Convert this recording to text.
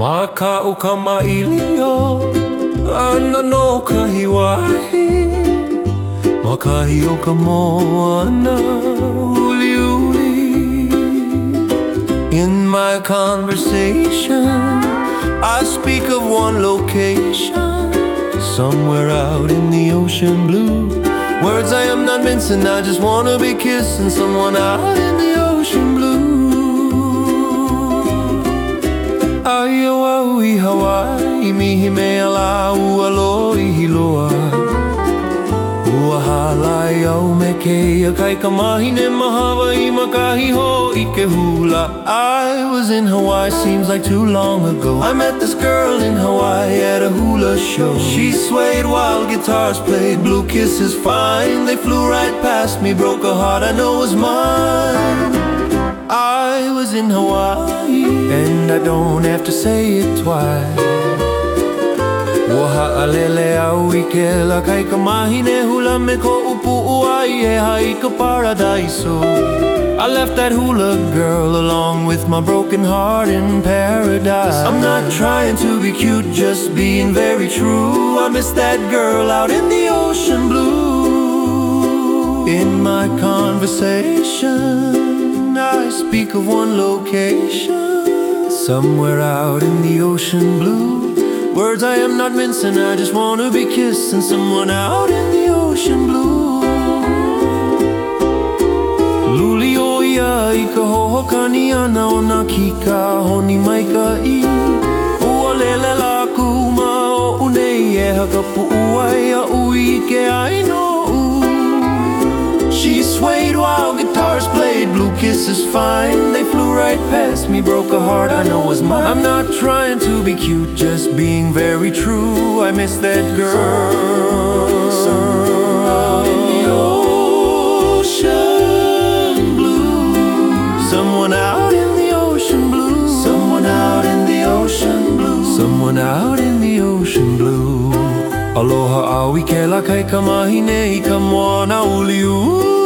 Maka'u ka mailio, ana no kahi wahi. Makahi o ka moana, uli uli. In my conversation, I speak of one location, somewhere out in the ocean blue. Words I am not mincing, I just wanna be kissing someone out in the ocean blue. Aiawaui Hawaii, mihi mea la ualoi hiloa. Ua halai au me keia kai ka mahine mahawa I makahi ho I ke hula. I was in Hawaii, seems like too long ago. I met this girl in Hawaii at a hula show. She swayed while guitars played, blue kisses fine. They flew right past me, broke a heart I know was mine. I was in Hawaii, and I don't have to say it twice. Ua ha'alele au I ke la kai ka mahine hula me ko upu'u ai e hai ka paradiso. I left that hula girl along with my broken heart in paradise. I'm not trying to be cute, just being very true. I miss that girl out in the ocean blue. In my conversation, I speak of one location, somewhere out in the ocean blue. Words I am not mincing, I just wanna be kissing someone out in the ocean blue. Luli o ia I ka hohokani ana o na kika honi mai ka I. Ua lele la kuma o unei e haka pu'uai a ui ke aino u. She swayed while guitars played, blue kisses fine. They flew right past me, broke a heart I know was mine. I'm not trying to be cute, just being very true. I miss that girl. Out in the ocean blue. Someone out in the ocean blue. Someone out in the ocean blue. Someone out in the ocean blue. Aloha au I ke la kai ka mahine I ka moana uli uli.